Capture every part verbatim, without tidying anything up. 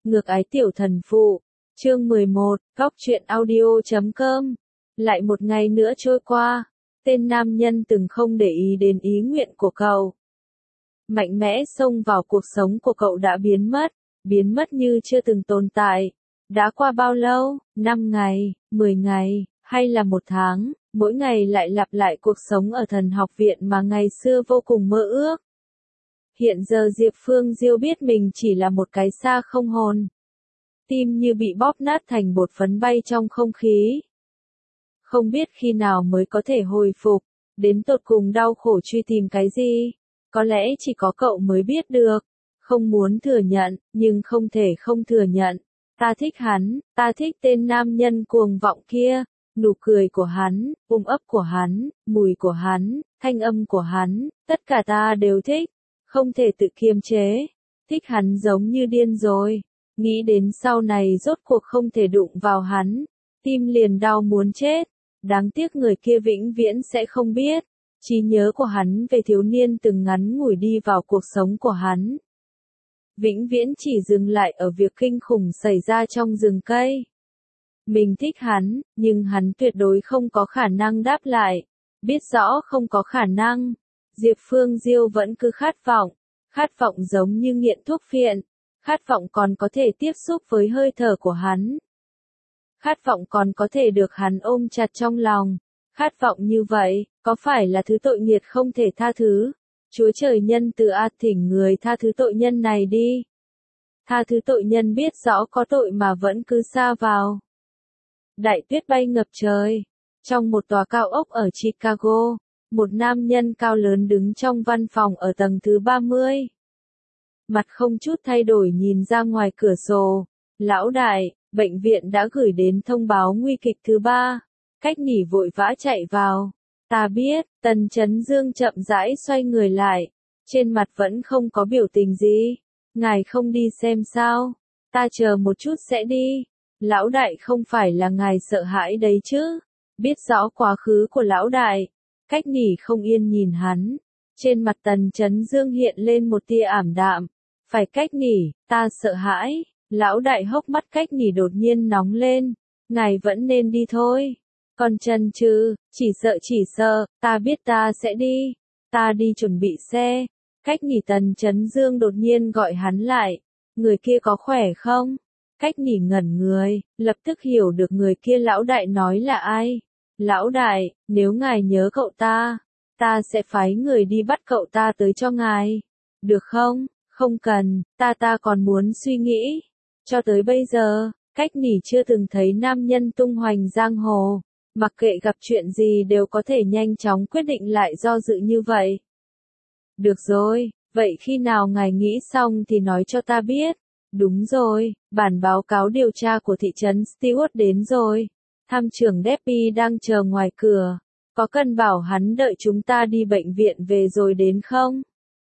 Ngược ái tiểu thần phụ, chương mười một, góc truyện audio chấm com. Lại một ngày nữa trôi qua, tên nam nhân từng không để ý đến ý nguyện của cậu. Mạnh mẽ xông vào cuộc sống của cậu đã biến mất, biến mất như chưa từng tồn tại. Đã qua bao lâu, năm ngày, mười ngày, hay là một tháng, mỗi ngày lại lặp lại cuộc sống ở thần học viện mà ngày xưa vô cùng mơ ước. Hiện giờ Diệp Phương Diêu biết mình chỉ là một cái xác không hồn. Tim như bị bóp nát thành bột phấn bay trong không khí. Không biết khi nào mới có thể hồi phục, đến tột cùng đau khổ truy tìm cái gì, có lẽ chỉ có cậu mới biết được. Không muốn thừa nhận, nhưng không thể không thừa nhận. Ta thích hắn, ta thích tên nam nhân cuồng vọng kia, nụ cười của hắn, ôm ấp của hắn, mùi của hắn, thanh âm của hắn, tất cả ta đều thích, không thể tự kiềm chế. Thích hắn giống như điên rồi, nghĩ đến sau này rốt cuộc không thể đụng vào hắn, tim liền đau muốn chết. Đáng tiếc người kia vĩnh viễn sẽ không biết, trí nhớ của hắn về thiếu niên từng ngắn ngủi đi vào cuộc sống của hắn. Vĩnh viễn chỉ dừng lại ở việc kinh khủng xảy ra trong rừng cây. Mình thích hắn, nhưng hắn tuyệt đối không có khả năng đáp lại. Biết rõ không có khả năng, Diệp Phương Diêu vẫn cứ khát vọng, khát vọng giống như nghiện thuốc phiện, khát vọng còn có thể tiếp xúc với hơi thở của hắn. Khát vọng còn có thể được hắn ôm chặt trong lòng. Khát vọng như vậy, có phải là thứ tội nghiệt không thể tha thứ? Chúa trời nhân từ a thỉnh người tha thứ tội nhân này đi. Tha thứ tội nhân biết rõ có tội mà vẫn cứ sa vào. Đại tuyết bay ngập trời. Trong một tòa cao ốc ở Chicago, một nam nhân cao lớn đứng trong văn phòng ở tầng thứ ba mươi. Mặt không chút thay đổi nhìn ra ngoài cửa sổ. Lão đại, bệnh viện đã gửi đến thông báo nguy kịch thứ ba. Cách nghỉ vội vã chạy vào. Ta biết, Tần Chấn Dương chậm rãi xoay người lại. Trên mặt vẫn không có biểu tình gì. Ngài không đi xem sao? Ta chờ một chút sẽ đi. Lão đại không phải là ngài sợ hãi đấy chứ? Biết rõ quá khứ của lão đại. Cách nghỉ không yên nhìn hắn. Trên mặt Tần Chấn Dương hiện lên một tia ảm đạm. Phải cách nghỉ, ta sợ hãi. Lão đại hốc mắt cách nghỉ đột nhiên nóng lên. Ngài vẫn nên đi thôi. Còn chần chừ, chỉ sợ chỉ sợ, ta biết ta sẽ đi. Ta đi chuẩn bị xe. Cách nghỉ Tần Chấn Dương đột nhiên gọi hắn lại. Người kia có khỏe không? Cách nghỉ ngẩn người, lập tức hiểu được người kia lão đại nói là ai. Lão đại, nếu ngài nhớ cậu ta, ta sẽ phái người đi bắt cậu ta tới cho ngài. Được không? Không cần, ta ta còn muốn suy nghĩ. Cho tới bây giờ, cách nghỉ chưa từng thấy nam nhân tung hoành giang hồ. Mặc kệ gặp chuyện gì đều có thể nhanh chóng quyết định lại do dự như vậy. Được rồi, vậy khi nào ngài nghĩ xong thì nói cho ta biết. Đúng rồi, bản báo cáo điều tra của thị trấn Stewart đến rồi. Tham trưởng Debbie đang chờ ngoài cửa. Có cần bảo hắn đợi chúng ta đi bệnh viện về rồi đến không?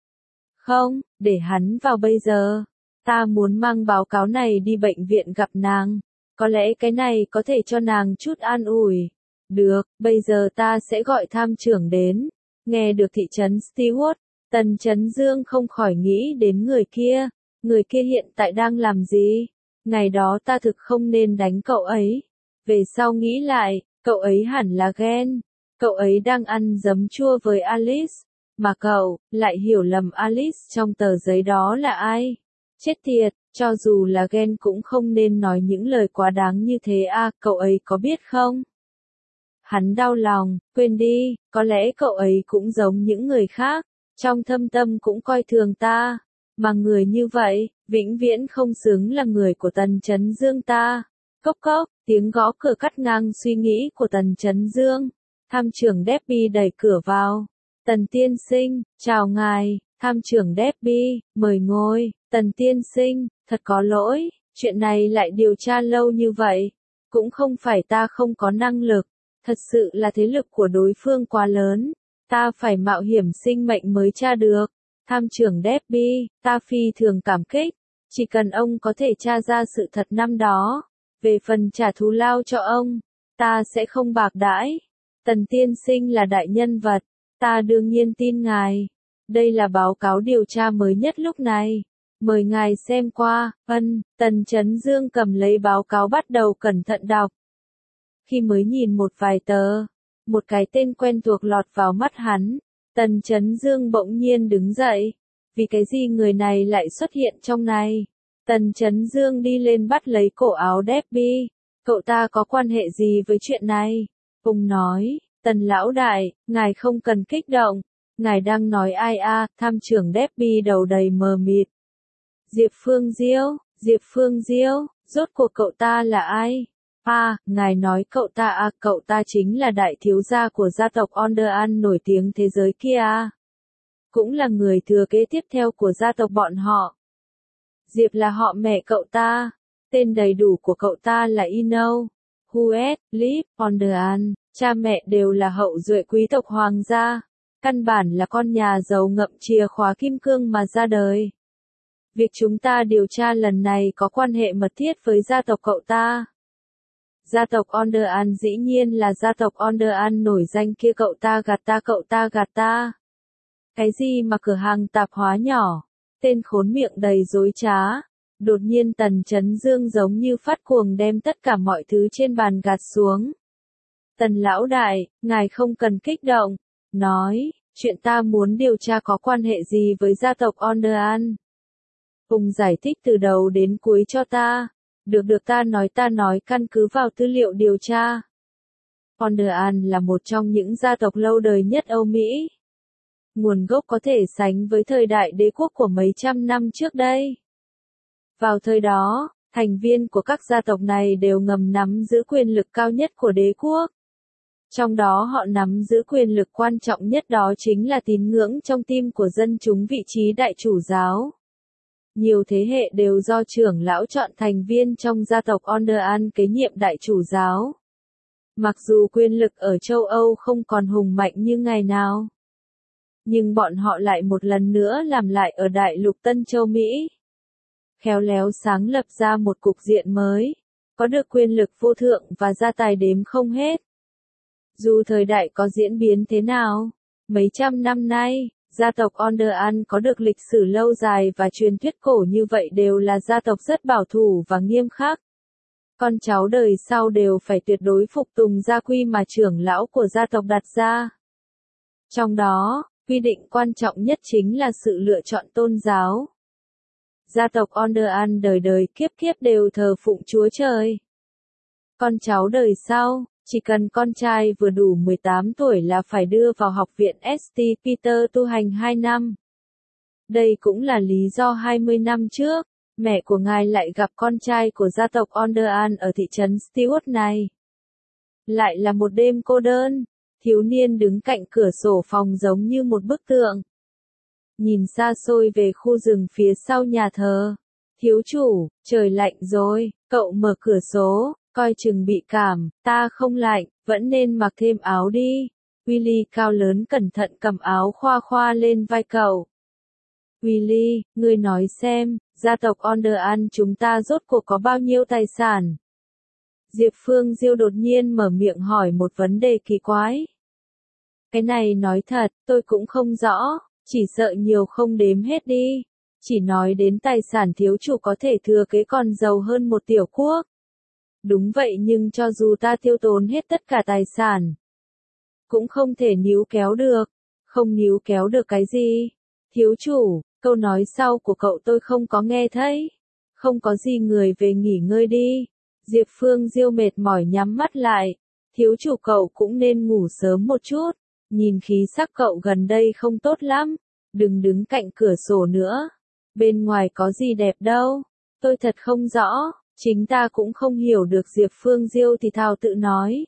Không, để hắn vào bây giờ. Ta muốn mang báo cáo này đi bệnh viện gặp nàng. Có lẽ cái này có thể cho nàng chút an ủi. Được, bây giờ ta sẽ gọi tham trưởng đến. Nghe được thị trấn Stewart, Tần Chấn Dương không khỏi nghĩ đến người kia. Người kia hiện tại đang làm gì? Ngày đó ta thực không nên đánh cậu ấy. Về sau nghĩ lại, cậu ấy hẳn là ghen. Cậu ấy đang ăn giấm chua với Alice. Mà cậu, lại hiểu lầm Alice trong tờ giấy đó là ai? Chết tiệt, cho dù là ghen cũng không nên nói những lời quá đáng như thế à, cậu ấy có biết không? Hắn đau lòng, quên đi, có lẽ cậu ấy cũng giống những người khác, trong thâm tâm cũng coi thường ta, mà người như vậy, vĩnh viễn không xứng là người của Tần Chấn Dương ta. Cốc cốc, tiếng gõ cửa cắt ngang suy nghĩ của Tần Chấn Dương. Tham trưởng Debbie đẩy cửa vào. Tần tiên sinh, chào ngài. Tham trưởng Debbie, mời ngồi. Tần tiên sinh, thật có lỗi, chuyện này lại điều tra lâu như vậy. Cũng không phải ta không có năng lực, thật sự là thế lực của đối phương quá lớn. Ta phải mạo hiểm sinh mệnh mới tra được. Tham trưởng Debbie, ta phi thường cảm kích. Chỉ cần ông có thể tra ra sự thật năm đó. Về phần trả thù lao cho ông, ta sẽ không bạc đãi. Tần tiên sinh là đại nhân vật, ta đương nhiên tin ngài. Đây là báo cáo điều tra mới nhất lúc này. Mời ngài xem qua, ân, Tần Chấn Dương cầm lấy báo cáo bắt đầu cẩn thận đọc. Khi mới nhìn một vài tờ, một cái tên quen thuộc lọt vào mắt hắn, Tần Chấn Dương bỗng nhiên đứng dậy. Vì cái gì người này lại xuất hiện trong này? Tần Chấn Dương đi lên bắt lấy cổ áo Debbie. Cậu ta có quan hệ gì với chuyện này? Ông nói, Tần lão đại, ngài không cần kích động. Ngài đang nói ai à, tham trưởng Debbie đầu đầy mờ mịt. Diệp Phương Diêu, Diệp Phương Diêu, rốt cuộc cậu ta là ai? À, ngài nói cậu ta à, cậu ta chính là đại thiếu gia của gia tộc Onderan nổi tiếng thế giới kia à. Cũng là người thừa kế tiếp theo của gia tộc bọn họ. Diệp là họ mẹ cậu ta. Tên đầy đủ của cậu ta là Ino, Huet, Lip, Onderan. Cha mẹ đều là hậu duệ quý tộc hoàng gia. Căn bản là con nhà giàu ngậm chìa khóa kim cương mà ra đời. Việc chúng ta điều tra lần này có quan hệ mật thiết với gia tộc cậu ta. Gia tộc Onderan dĩ nhiên là gia tộc Onderan nổi danh kia, cậu ta gạt ta, cậu ta gạt ta. Cái gì mà cửa hàng tạp hóa nhỏ? Tên khốn miệng đầy dối trá. Đột nhiên Tần Chấn Dương giống như phát cuồng đem tất cả mọi thứ trên bàn gạt xuống. Tần lão đại, ngài không cần kích động. Nói, chuyện ta muốn điều tra có quan hệ gì với gia tộc Onderan? Ông giải thích từ đầu đến cuối cho ta. Được được ta nói ta nói căn cứ vào tư liệu điều tra. Onderan là một trong những gia tộc lâu đời nhất Âu Mỹ. Nguồn gốc có thể sánh với thời đại đế quốc của mấy trăm năm trước đây. Vào thời đó, thành viên của các gia tộc này đều ngầm nắm giữ quyền lực cao nhất của đế quốc. Trong đó họ nắm giữ quyền lực quan trọng nhất, đó chính là tín ngưỡng trong tim của dân chúng, vị trí đại chủ giáo. Nhiều thế hệ đều do trưởng lão chọn thành viên trong gia tộc Onderan kế nhiệm đại chủ giáo. Mặc dù quyền lực ở châu Âu không còn hùng mạnh như ngày nào, nhưng bọn họ lại một lần nữa làm lại ở đại lục Tân Châu Mỹ. Khéo léo sáng lập ra một cục diện mới, có được quyền lực vô thượng và gia tài đếm không hết. Dù thời đại có diễn biến thế nào, mấy trăm năm nay, gia tộc Onderan có được lịch sử lâu dài và truyền thuyết cổ như vậy đều là gia tộc rất bảo thủ và nghiêm khắc. Con cháu đời sau đều phải tuyệt đối phục tùng gia quy mà trưởng lão của gia tộc đặt ra. Trong đó, quy định quan trọng nhất chính là sự lựa chọn tôn giáo. Gia tộc Onderan đời đời kiếp kiếp đều thờ phụng Chúa Trời. Con cháu đời sau, chỉ cần con trai vừa đủ mười tám tuổi là phải đưa vào học viện Saint Peter tu hành hai năm. Đây cũng là lý do hai mươi năm trước, mẹ của ngài lại gặp con trai của gia tộc Onderan ở thị trấn Stewart này. Lại là một đêm cô đơn, thiếu niên đứng cạnh cửa sổ phòng giống như một bức tượng. Nhìn xa xôi về khu rừng phía sau nhà thờ. Thiếu chủ, trời lạnh rồi, cậu mở cửa sổ, coi chừng bị cảm, ta không lạnh, vẫn nên mặc thêm áo đi. Willy cao lớn cẩn thận cầm áo khoa khoa lên vai cậu. Willy, ngươi nói xem, gia tộc Onderan chúng ta rốt cuộc có bao nhiêu tài sản? Diệp Phương Diêu đột nhiên mở miệng hỏi một vấn đề kỳ quái. Cái này nói thật, tôi cũng không rõ, chỉ sợ nhiều không đếm hết đi. Chỉ nói đến tài sản thiếu chủ có thể thừa kế còn giàu hơn một tiểu quốc. Đúng vậy, nhưng cho dù ta tiêu tốn hết tất cả tài sản, cũng không thể níu kéo được. Không níu kéo được cái gì? Thiếu chủ, câu nói sau của cậu tôi không có nghe thấy. Không có gì, người về nghỉ ngơi đi. Diệp Phương Diêu mệt mỏi nhắm mắt lại. Thiếu chủ cậu cũng nên ngủ sớm một chút. Nhìn khí sắc cậu gần đây không tốt lắm. Đừng đứng cạnh cửa sổ nữa. Bên ngoài có gì đẹp đâu. Tôi thật không rõ. Chính ta cũng không hiểu được. Diệp Phương Diêu thì thào tự nói.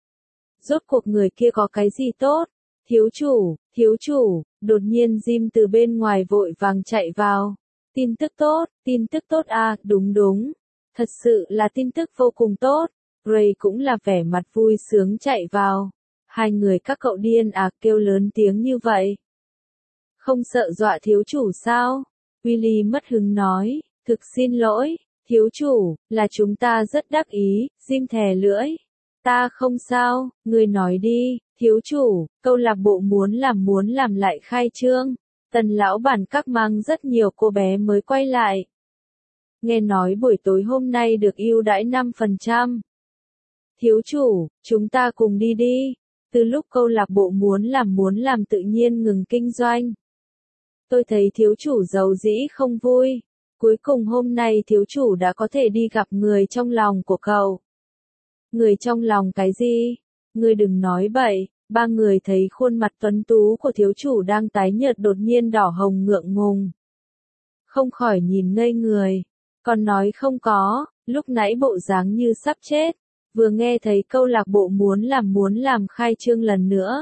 Rốt cuộc người kia có cái gì tốt? Thiếu chủ, thiếu chủ, đột nhiên Jim từ bên ngoài vội vàng chạy vào. Tin tức tốt, tin tức tốt à, đúng đúng. Thật sự là tin tức vô cùng tốt. Ray cũng là vẻ mặt vui sướng chạy vào. Hai người các cậu điên à, kêu lớn tiếng như vậy. Không sợ dọa thiếu chủ sao? Willy mất hứng nói, thực xin lỗi, thiếu chủ, là chúng ta rất đắc ý. Jim thè lưỡi. Ta không sao, người nói đi, thiếu chủ, câu lạc bộ muốn làm muốn làm lại khai trương. Tần lão bản các mang rất nhiều cô bé mới quay lại. Nghe nói buổi tối hôm nay được ưu đãi năm phần trăm. Thiếu chủ, chúng ta cùng đi đi. Từ lúc câu lạc bộ muốn làm muốn làm tự nhiên ngừng kinh doanh. Tôi thấy thiếu chủ giàu dĩ không vui. Cuối cùng hôm nay thiếu chủ đã có thể đi gặp người trong lòng của cậu. Người trong lòng cái gì? Ngươi đừng nói bậy. Ba người thấy khuôn mặt tuấn tú của thiếu chủ đang tái nhợt đột nhiên đỏ hồng ngượng ngùng. Không khỏi nhìn ngây người. Còn nói không có, lúc nãy bộ dáng như sắp chết. Vừa nghe thấy câu lạc bộ muốn làm muốn làm khai trương lần nữa.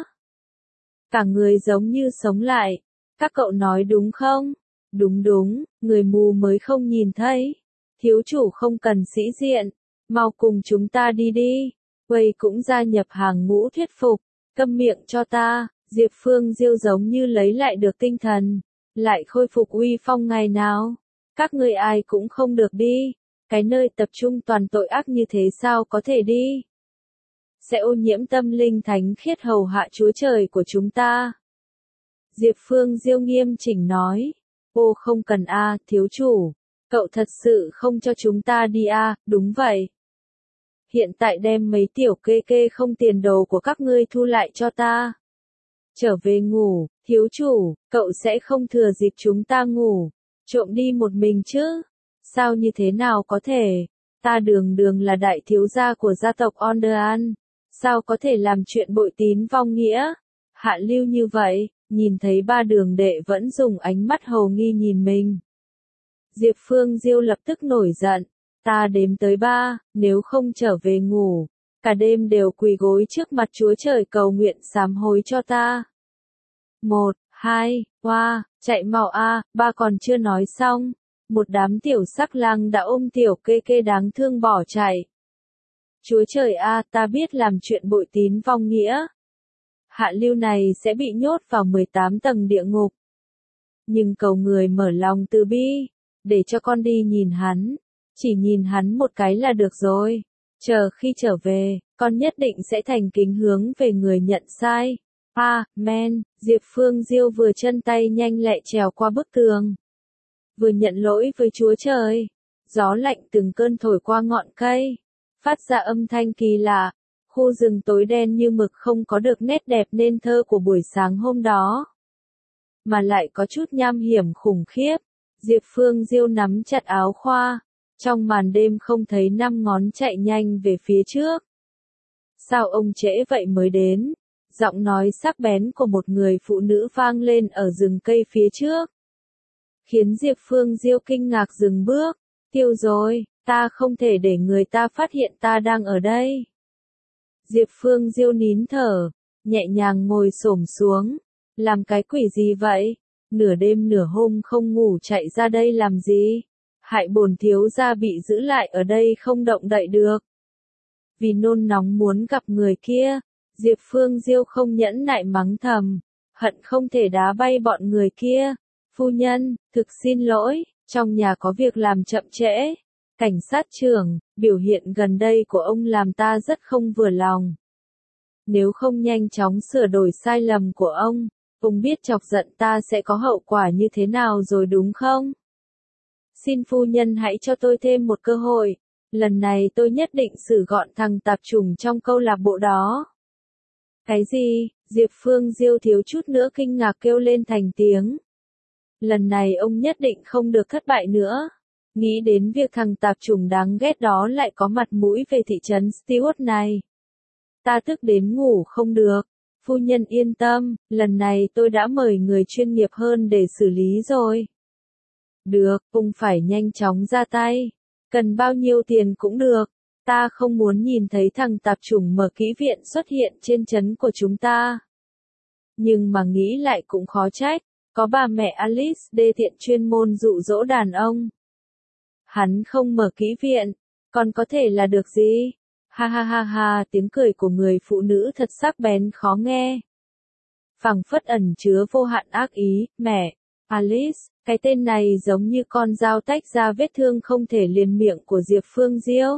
Cả người giống như sống lại. Các cậu nói đúng không? Đúng đúng, người mù mới không nhìn thấy. Thiếu chủ không cần sĩ diện. Mau cùng chúng ta đi đi. Quầy cũng gia nhập hàng ngũ thuyết phục. Câm miệng cho ta. Diệp Phương Diêu giống như lấy lại được tinh thần. Lại khôi phục uy phong ngày nào. Các ngươi ai cũng không được đi. Cái nơi tập trung toàn tội ác như thế sao có thể đi? Sẽ ô nhiễm tâm linh thánh khiết hầu hạ Chúa Trời của chúng ta. Diệp Phương Diêu nghiêm chỉnh nói. Ô không cần a, à, thiếu chủ. Cậu thật sự không cho chúng ta đi a, à, đúng vậy. Hiện tại đem mấy tiểu kê kê không tiền đồ của các ngươi thu lại cho ta. Trở về ngủ, thiếu chủ, cậu sẽ không thừa dịp chúng ta ngủ. Trộm đi một mình chứ? Sao như thế nào có thể? Ta đường đường là đại thiếu gia của gia tộc Onderan. Sao có thể làm chuyện bội tín vong nghĩa? Hạ lưu như vậy, nhìn thấy ba đường đệ vẫn dùng ánh mắt hồ nghi nhìn mình. Diệp Phương Diêu lập tức nổi giận. Ta đếm tới ba, nếu không trở về ngủ, cả đêm đều quỳ gối trước mặt Chúa Trời cầu nguyện sám hối cho ta. Một, hai, hoa, chạy mau a, ba còn chưa nói xong. Một đám tiểu sắc lang đã ôm tiểu kê kê đáng thương bỏ chạy. Chúa Trời a, ta biết làm chuyện bội tín vong nghĩa. Hạ lưu này sẽ bị nhốt vào mười tám tầng địa ngục. Nhưng cầu người mở lòng từ bi, để cho con đi nhìn hắn. Chỉ nhìn hắn một cái là được rồi. Chờ khi trở về, con nhất định sẽ thành kính hướng về người nhận sai. Amen. Diệp Phương Diêu vừa chân tay nhanh lẹ trèo qua bức tường. Vừa nhận lỗi với Chúa Trời. Gió lạnh từng cơn thổi qua ngọn cây. Phát ra âm thanh kỳ lạ. Khu rừng tối đen như mực không có được nét đẹp nên thơ của buổi sáng hôm đó. Mà lại có chút nham hiểm khủng khiếp. Diệp Phương Diêu nắm chặt áo khoa. Trong màn đêm không thấy năm ngón chạy nhanh về phía trước. Sao ông trễ vậy mới đến? Giọng nói sắc bén của một người phụ nữ vang lên ở rừng cây phía trước. Khiến Diệp Phương Diêu kinh ngạc dừng bước. Tiêu rồi, ta không thể để người ta phát hiện ta đang ở đây. Diệp Phương Diêu nín thở, nhẹ nhàng ngồi xổm xuống. Làm cái quỷ gì vậy? Nửa đêm nửa hôm không ngủ chạy ra đây làm gì? Hại bổn thiếu gia bị giữ lại ở đây không động đậy được. Vì nôn nóng muốn gặp người kia, Diệp Phương Diêu không nhẫn nại mắng thầm, hận không thể đá bay bọn người kia. Phu nhân, thực xin lỗi, trong nhà có việc làm chậm trễ. Cảnh sát trưởng, biểu hiện gần đây của ông làm ta rất không vừa lòng. Nếu không nhanh chóng sửa đổi sai lầm của ông, ông biết chọc giận ta sẽ có hậu quả như thế nào rồi đúng không? Xin phu nhân hãy cho tôi thêm một cơ hội, lần này tôi nhất định xử gọn thằng tạp chủng trong câu lạc bộ đó. Cái gì? Diệp Phương Diêu thiếu chút nữa kinh ngạc kêu lên thành tiếng. Lần này ông nhất định không được thất bại nữa. Nghĩ đến việc thằng tạp chủng đáng ghét đó lại có mặt mũi về thị trấn Stewart này. Ta tức đến ngủ không được. Phu nhân yên tâm, lần này tôi đã mời người chuyên nghiệp hơn để xử lý rồi. Được, ông phải nhanh chóng ra tay. Cần bao nhiêu tiền cũng được. Ta không muốn nhìn thấy thằng tạp chủng mở kỹ viện xuất hiện trên trấn của chúng ta. Nhưng mà nghĩ lại cũng khó trách. Có bà mẹ Alice đê tiện chuyên môn dụ dỗ đàn ông. Hắn không mở kỹ viện, còn có thể là được gì? Ha ha ha ha, tiếng cười của người phụ nữ thật sắc bén khó nghe. Phảng phất ẩn chứa vô hạn ác ý, mẹ, Alice, cái tên này giống như con dao tách ra vết thương không thể liền miệng của Diệp Phương Diêu.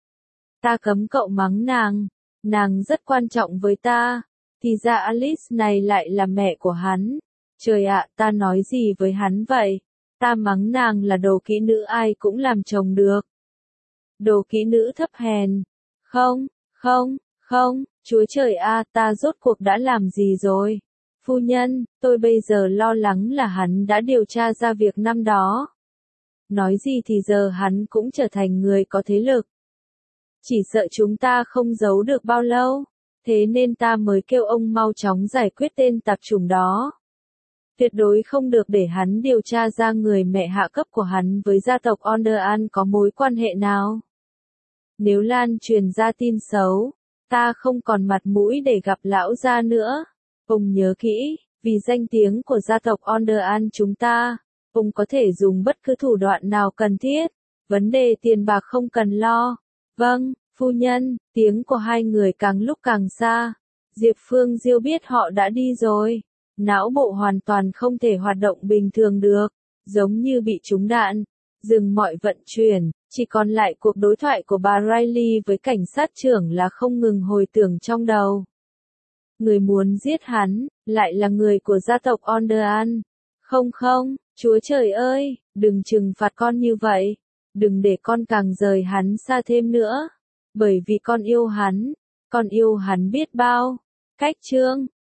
Ta cấm cậu mắng nàng, nàng rất quan trọng với ta, thì ra Alice này lại là mẹ của hắn. Trời ạ, ta nói gì với hắn vậy? Ta mắng nàng là đồ kỹ nữ ai cũng làm chồng được. Đồ kỹ nữ thấp hèn. Không, không, không, Chúa trời a, ta rốt cuộc đã làm gì rồi? Phu nhân, tôi bây giờ lo lắng là hắn đã điều tra ra việc năm đó. Nói gì thì giờ hắn cũng trở thành người có thế lực. Chỉ sợ chúng ta không giấu được bao lâu. Thế nên ta mới kêu ông mau chóng giải quyết tên tạp chủng đó. Tuyệt đối không được để hắn điều tra ra người mẹ hạ cấp của hắn với gia tộc Onderan có mối quan hệ nào. Nếu lan truyền ra tin xấu, ta không còn mặt mũi để gặp lão gia nữa. Ông nhớ kỹ, vì danh tiếng của gia tộc Onderan chúng ta, ông có thể dùng bất cứ thủ đoạn nào cần thiết. Vấn đề tiền bạc không cần lo. Vâng, phu nhân, tiếng của hai người càng lúc càng xa. Diệp Phương Diêu biết họ đã đi rồi. Não bộ hoàn toàn không thể hoạt động bình thường được, giống như bị trúng đạn. Dừng mọi vận chuyển, chỉ còn lại cuộc đối thoại của bà Riley với cảnh sát trưởng là không ngừng hồi tưởng trong đầu. Người muốn giết hắn, lại là người của gia tộc Onderan. Không không, Chúa trời ơi, đừng trừng phạt con như vậy. Đừng để con càng rời hắn xa thêm nữa. Bởi vì con yêu hắn, con yêu hắn biết bao. Cách chương